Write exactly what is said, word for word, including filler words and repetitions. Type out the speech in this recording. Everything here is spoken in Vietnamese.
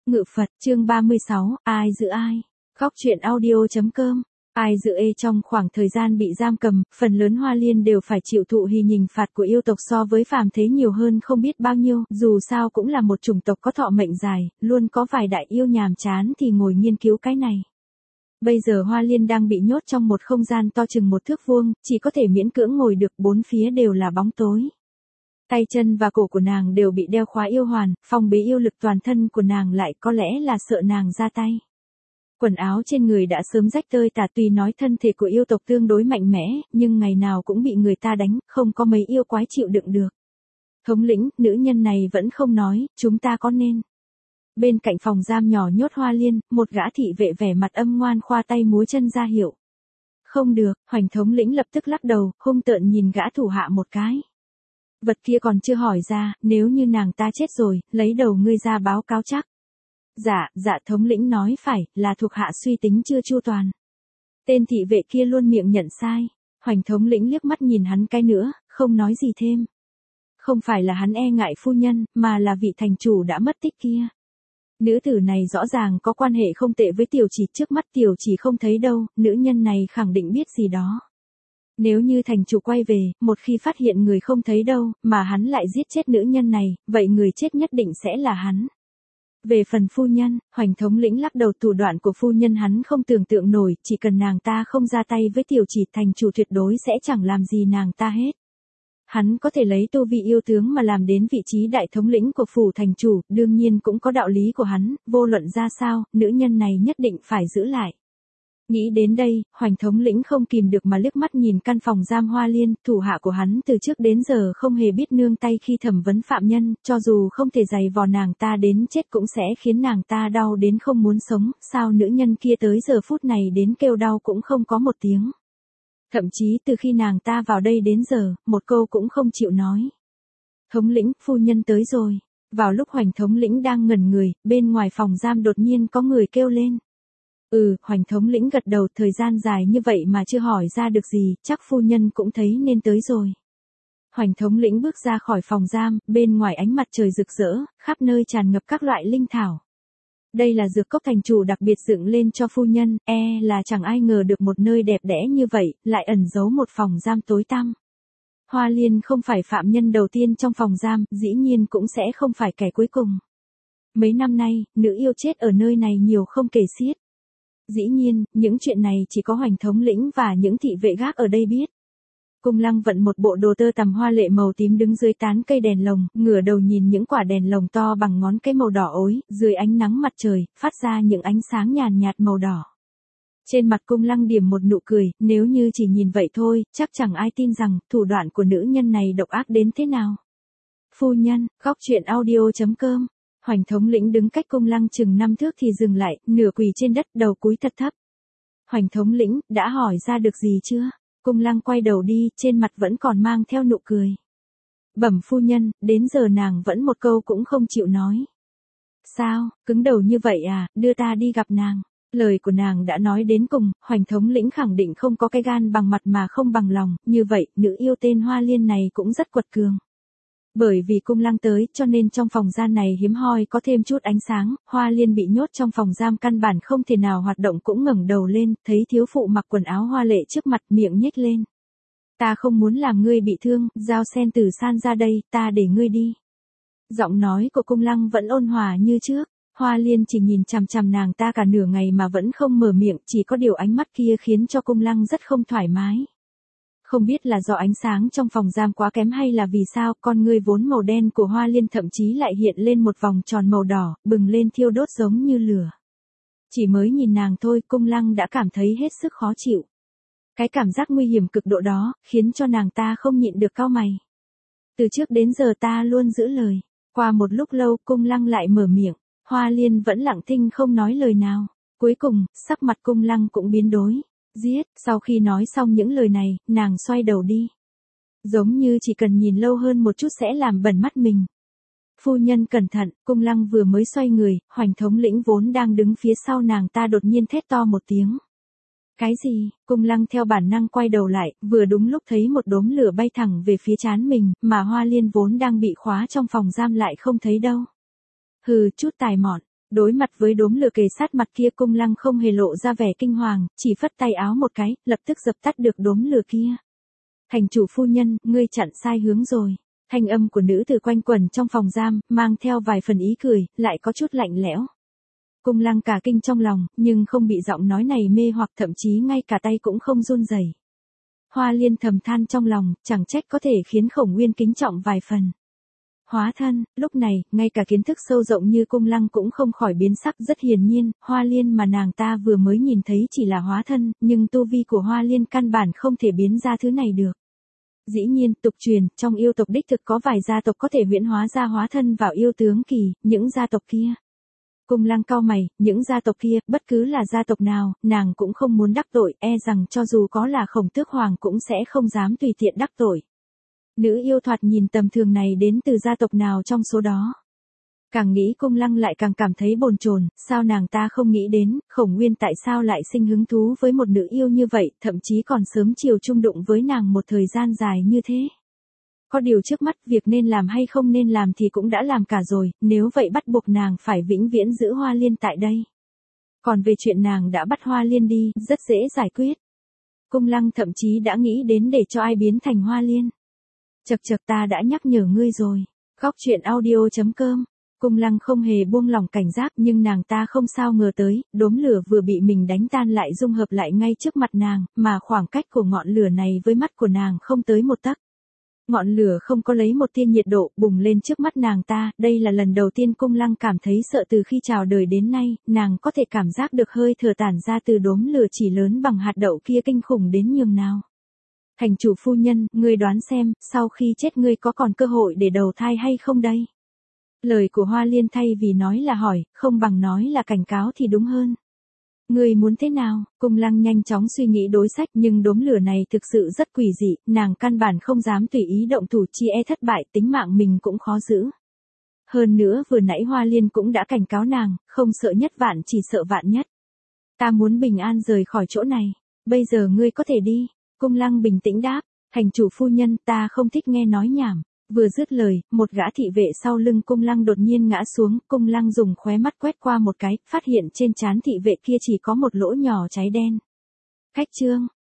Ngự Phật, chương ba mươi sáu, ai giữ ai? Góc truyện audio.com. Ai giữ ê trong khoảng thời gian bị giam cầm, phần lớn Hoa Liên đều phải chịu thụ hì hình phạt của yêu tộc so với phàm thế nhiều hơn không biết bao nhiêu, dù sao cũng là một chủng tộc có thọ mệnh dài, luôn có vài đại yêu nhàm chán thì ngồi nghiên cứu cái này. Bây giờ Hoa Liên đang bị nhốt trong một không gian to chừng một thước vuông, chỉ có thể miễn cưỡng ngồi được, bốn phía đều là bóng tối. Tay chân và cổ của nàng đều bị đeo khóa yêu hoàn, phong bế yêu lực toàn thân của nàng lại có lẽ là sợ nàng ra tay. Quần áo trên người đã sớm rách tơi tả, tuy nói thân thể của yêu tộc tương đối mạnh mẽ, nhưng ngày nào cũng bị người ta đánh, không có mấy yêu quái chịu đựng được. Thống lĩnh, nữ nhân này vẫn không nói, chúng ta có nên. Bên cạnh phòng giam nhỏ nhốt Hoa Liên, một gã thị vệ vẻ mặt âm ngoan khoa tay múa chân ra hiệu. Không được, Hoành thống lĩnh lập tức lắc đầu, hung tợn nhìn gã thủ hạ một cái. Vật kia còn chưa hỏi ra, nếu như nàng ta chết rồi, lấy đầu ngươi ra báo cáo chắc. Dạ, dạ thống lĩnh nói phải, là thuộc hạ suy tính chưa chu toàn. Tên thị vệ kia luôn miệng nhận sai. Hoành thống lĩnh liếc mắt nhìn hắn cái nữa, không nói gì thêm. Không phải là hắn e ngại phu nhân, mà là vị thành chủ đã mất tích kia. Nữ tử này rõ ràng có quan hệ không tệ với tiểu chỉ, trước mắt tiểu chỉ không thấy đâu, nữ nhân này khẳng định biết gì đó. Nếu như thành chủ quay về, một khi phát hiện người không thấy đâu, mà hắn lại giết chết nữ nhân này, vậy người chết nhất định sẽ là hắn. Về phần phu nhân, Hoành thống lĩnh lắc đầu, thủ đoạn của phu nhân hắn không tưởng tượng nổi, chỉ cần nàng ta không ra tay với tiểu chỉ, thành chủ tuyệt đối sẽ chẳng làm gì nàng ta hết. Hắn có thể lấy tu vị yêu tướng mà làm đến vị trí đại thống lĩnh của phủ thành chủ, đương nhiên cũng có đạo lý của hắn, vô luận ra sao, nữ nhân này nhất định phải giữ lại. Nghĩ đến đây, Hoành thống lĩnh không kìm được mà liếc mắt nhìn căn phòng giam Hoa Liên, thủ hạ của hắn từ trước đến giờ không hề biết nương tay khi thẩm vấn phạm nhân, cho dù không thể giày vò nàng ta đến chết cũng sẽ khiến nàng ta đau đến không muốn sống, sao nữ nhân kia tới giờ phút này đến kêu đau cũng không có một tiếng. Thậm chí từ khi nàng ta vào đây đến giờ, một câu cũng không chịu nói. Thống lĩnh, phu nhân tới rồi. Vào lúc Hoành thống lĩnh đang ngẩn người, bên ngoài phòng giam đột nhiên có người kêu lên. Ừ, Hoành thống lĩnh gật đầu, thời gian dài như vậy mà chưa hỏi ra được gì, chắc phu nhân cũng thấy nên tới rồi. Hoành thống lĩnh bước ra khỏi phòng giam, bên ngoài ánh mặt trời rực rỡ, khắp nơi tràn ngập các loại linh thảo. Đây là dược cốc thành chủ đặc biệt dựng lên cho phu nhân, e là chẳng ai ngờ được một nơi đẹp đẽ như vậy, lại ẩn giấu một phòng giam tối tăm. Hoa Liên không phải phạm nhân đầu tiên trong phòng giam, dĩ nhiên cũng sẽ không phải kẻ cuối cùng. Mấy năm nay, nữ yêu chết ở nơi này nhiều không kể xiết. Dĩ nhiên, những chuyện này chỉ có Hoành thống lĩnh và những thị vệ gác ở đây biết. Cung Lăng vận một bộ đồ tơ tằm hoa lệ màu tím đứng dưới tán cây đèn lồng, ngửa đầu nhìn những quả đèn lồng to bằng ngón cái màu đỏ ối, dưới ánh nắng mặt trời, phát ra những ánh sáng nhàn nhạt màu đỏ. Trên mặt Cung Lăng điểm một nụ cười, nếu như chỉ nhìn vậy thôi, chắc chẳng ai tin rằng, thủ đoạn của nữ nhân này độc ác đến thế nào. Phu nhân, góc truyện audio.com. Hoành thống lĩnh đứng cách Cung Lăng chừng năm thước thì dừng lại, nửa quỳ trên đất, đầu cúi thật thấp. Hoành thống lĩnh, đã hỏi ra được gì chưa? Cung Lăng quay đầu đi, trên mặt vẫn còn mang theo nụ cười. Bẩm phu nhân, đến giờ nàng vẫn một câu cũng không chịu nói. Sao, cứng đầu như vậy à, đưa ta đi gặp nàng. Lời của nàng đã nói đến cùng, Hoành thống lĩnh khẳng định không có cái gan bằng mặt mà không bằng lòng, như vậy, nữ yêu tên Hoa Liên này cũng rất quật cường. Bởi vì Cung Lăng tới, cho nên trong phòng giam này hiếm hoi có thêm chút ánh sáng, Hoa Liên bị nhốt trong phòng giam căn bản không thể nào hoạt động, cũng ngẩng đầu lên, thấy thiếu phụ mặc quần áo hoa lệ trước mặt, miệng nhếch lên. Ta không muốn làm ngươi bị thương, Giao Sen Tử San ra đây, ta để ngươi đi. Giọng nói của Cung Lăng vẫn ôn hòa như trước, Hoa Liên chỉ nhìn chằm chằm nàng ta cả nửa ngày mà vẫn không mở miệng, chỉ có điều ánh mắt kia khiến cho Cung Lăng rất không thoải mái. Không biết là do ánh sáng trong phòng giam quá kém hay là vì sao, con ngươi vốn màu đen của Hoa Liên thậm chí lại hiện lên một vòng tròn màu đỏ, bừng lên thiêu đốt giống như lửa. Chỉ mới nhìn nàng thôi, Cung Lăng đã cảm thấy hết sức khó chịu. Cái cảm giác nguy hiểm cực độ đó, khiến cho nàng ta không nhịn được cau mày. Từ trước đến giờ ta luôn giữ lời. Qua một lúc lâu, Cung Lăng lại mở miệng. Hoa Liên vẫn lặng thinh không nói lời nào. Cuối cùng, sắc mặt Cung Lăng cũng biến đổi. Giết, sau khi nói xong những lời này, nàng xoay đầu đi. Giống như chỉ cần nhìn lâu hơn một chút sẽ làm bẩn mắt mình. Phu nhân cẩn thận, Cung Lăng vừa mới xoay người, Hoành thống lĩnh vốn đang đứng phía sau nàng ta đột nhiên thét to một tiếng. Cái gì? Cung Lăng theo bản năng quay đầu lại, vừa đúng lúc thấy một đốm lửa bay thẳng về phía trán mình, mà Hoa Liên vốn đang bị khóa trong phòng giam lại không thấy đâu. Hừ, chút tài mọn. Đối mặt với đốm lửa kề sát mặt kia, Cung Lăng không hề lộ ra vẻ kinh hoàng, chỉ phất tay áo một cái, lập tức dập tắt được đốm lửa kia. Thành chủ phu nhân, ngươi chặn sai hướng rồi. Thanh âm của nữ tử quanh quẩn trong phòng giam, mang theo vài phần ý cười, lại có chút lạnh lẽo. Cung Lăng cả kinh trong lòng, nhưng không bị giọng nói này mê hoặc, thậm chí ngay cả tay cũng không run rẩy. Hoa Liên thầm than trong lòng, chẳng trách có thể khiến Khổng Nguyên kính trọng vài phần. Hóa thân, lúc này, ngay cả kiến thức sâu rộng như Cung Lăng cũng không khỏi biến sắc. Rất hiển nhiên, Hoa Liên mà nàng ta vừa mới nhìn thấy chỉ là hóa thân, nhưng tu vi của Hoa Liên căn bản không thể biến ra thứ này được. Dĩ nhiên, tục truyền, trong yêu tộc đích thực có vài gia tộc có thể huyễn hóa ra hóa thân vào yêu tướng kỳ, những gia tộc kia. Cung Lăng cau mày, những gia tộc kia, bất cứ là gia tộc nào, nàng cũng không muốn đắc tội, e rằng cho dù có là Khổng Tước Hoàng cũng sẽ không dám tùy tiện đắc tội. Nữ yêu thoạt nhìn tầm thường này đến từ gia tộc nào trong số đó. Càng nghĩ Cung Lăng lại càng cảm thấy bồn chồn, sao nàng ta không nghĩ đến, Khổng Nguyên tại sao lại sinh hứng thú với một nữ yêu như vậy, thậm chí còn sớm chiều chung đụng với nàng một thời gian dài như thế. Có điều trước mắt, việc nên làm hay không nên làm thì cũng đã làm cả rồi, nếu vậy bắt buộc nàng phải vĩnh viễn giữ Hoa Liên tại đây. Còn về chuyện nàng đã bắt Hoa Liên đi, rất dễ giải quyết. Cung Lăng thậm chí đã nghĩ đến để cho ai biến thành Hoa Liên. Chậc chậc, ta đã nhắc nhở ngươi rồi. Góc truyện audio chấm com. Cung Lăng không hề buông lỏng cảnh giác, nhưng nàng ta không sao ngờ tới, đốm lửa vừa bị mình đánh tan lại dung hợp lại ngay trước mặt nàng, mà khoảng cách của ngọn lửa này với mắt của nàng không tới một tấc. Ngọn lửa không có lấy một tia nhiệt độ, bùng lên trước mắt nàng ta, đây là lần đầu tiên Cung Lăng cảm thấy sợ từ khi chào đời đến nay, nàng có thể cảm giác được hơi thở tản ra từ đốm lửa chỉ lớn bằng hạt đậu kia kinh khủng đến nhường nào. Thành chủ phu nhân, ngươi đoán xem, sau khi chết ngươi có còn cơ hội để đầu thai hay không đây? Lời của Hoa Liên thay vì nói là hỏi, không bằng nói là cảnh cáo thì đúng hơn. Ngươi muốn thế nào? Cung Lăng nhanh chóng suy nghĩ đối sách, nhưng đốm lửa này thực sự rất quỷ dị, nàng căn bản không dám tùy ý động thủ, chi e thất bại, tính mạng mình cũng khó giữ. Hơn nữa vừa nãy Hoa Liên cũng đã cảnh cáo nàng, không sợ nhất vạn chỉ sợ vạn nhất. Ta muốn bình an rời khỏi chỗ này, bây giờ ngươi có thể đi. Cung Lăng bình tĩnh đáp, thành chủ phu nhân, ta không thích nghe nói nhảm. Vừa dứt lời, một gã thị vệ sau lưng Cung Lăng đột nhiên ngã xuống, Cung Lăng dùng khóe mắt quét qua một cái, phát hiện trên trán thị vệ kia chỉ có một lỗ nhỏ cháy đen. Khách trương,